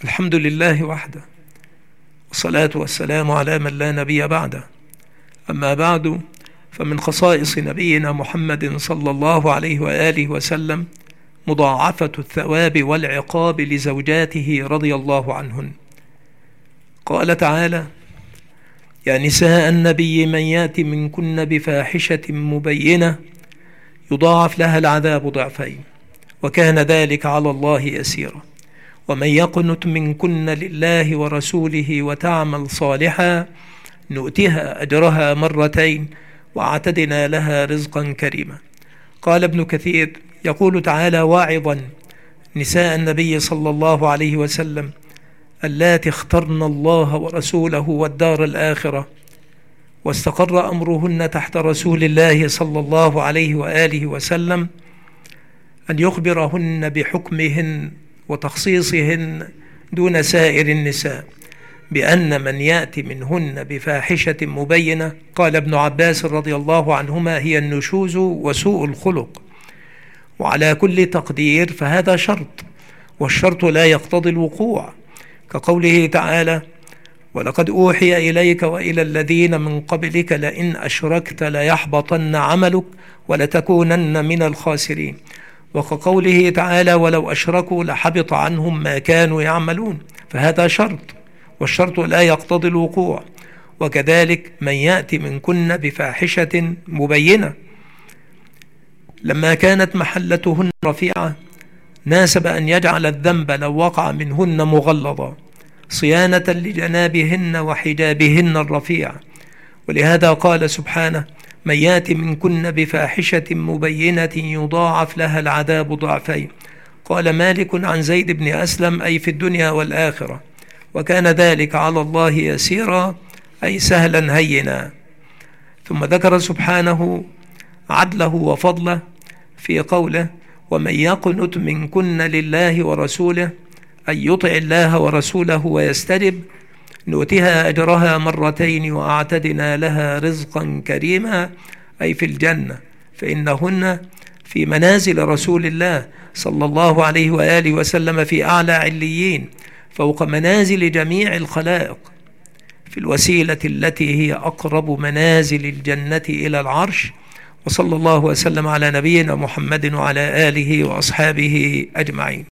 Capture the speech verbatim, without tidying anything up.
الحمد لله وحده، والصلاة والسلام على من لا نبي بعده. أما بعد، فمن خصائص نبينا محمد صلى الله عليه وآله وسلم مضاعفة الثواب والعقاب لزوجاته رضي الله عنهن. قال تعالى: يا نساء النبي من يأت منكن بفاحشة مبينة يضاعف لها العذاب ضعفين وكان ذلك على الله يسيرا، ومن يقنت منكن لله ورسوله وتعمل صالحا نؤتها أجرها مرتين وأعتدنا لها رزقا كريما. قال ابن كثير يقول تعالى واعظا نساء النبي صلى الله عليه وسلم اللاتي اخترن الله ورسوله والدار الآخرة واستقر أمرهن تحت رسول الله صلى الله عليه وآله وسلم أن يخبرهن بحكمهن وتخصيصهن دون سائر النساء بأن من يأتي منهن بفاحشة مبينة، قال ابن عباس رضي الله عنهما، هي النشوز وسوء الخلق. وعلى كل تقدير فهذا شرط، والشرط لا يقتضي الوقوع، كقوله تعالى: ولقد أوحي إليك وإلى الذين من قبلك لئن أشركت ليحبطن عملك ولتكونن من الخاسرين، وكقوله تعالى: ولو أشركوا لحبط عنهم ما كانوا يعملون. فهذا شرط، والشرط لا يقتضي الوقوع. وكذلك من يأتي منكن بفاحشة مبينة، لما كانت محلتهن رفيعة ناسب أن يجعل الذنب لو وقع منهن مغلظا صيانة لجنابهن وحجابهن الرفيع. ولهذا قال سبحانه: من يأتي منكن بفاحشة مبينة يضاعف لها العذاب ضعفين. قال مالك عن زيد بن أسلم: أي في الدنيا والآخرة، وكان ذلك على الله يسيرا، أي سهلا هينا. ثم ذكر سبحانه عدله وفضله في قوله: ومن يقنت منكن لله ورسوله، أي يطع الله ورسوله ويستجب، نؤتها أجرها مرتين وأعتدنا لها رزقا كريما، أي في الجنة، فإنهن في منازل رسول الله صلى الله عليه وآله وسلم في أعلى عليين فوق منازل جميع الخلائق، في الوسيلة التي هي أقرب منازل الجنة إلى العرش. وصلى الله وسلم على نبينا محمد وعلى آله وأصحابه أجمعين.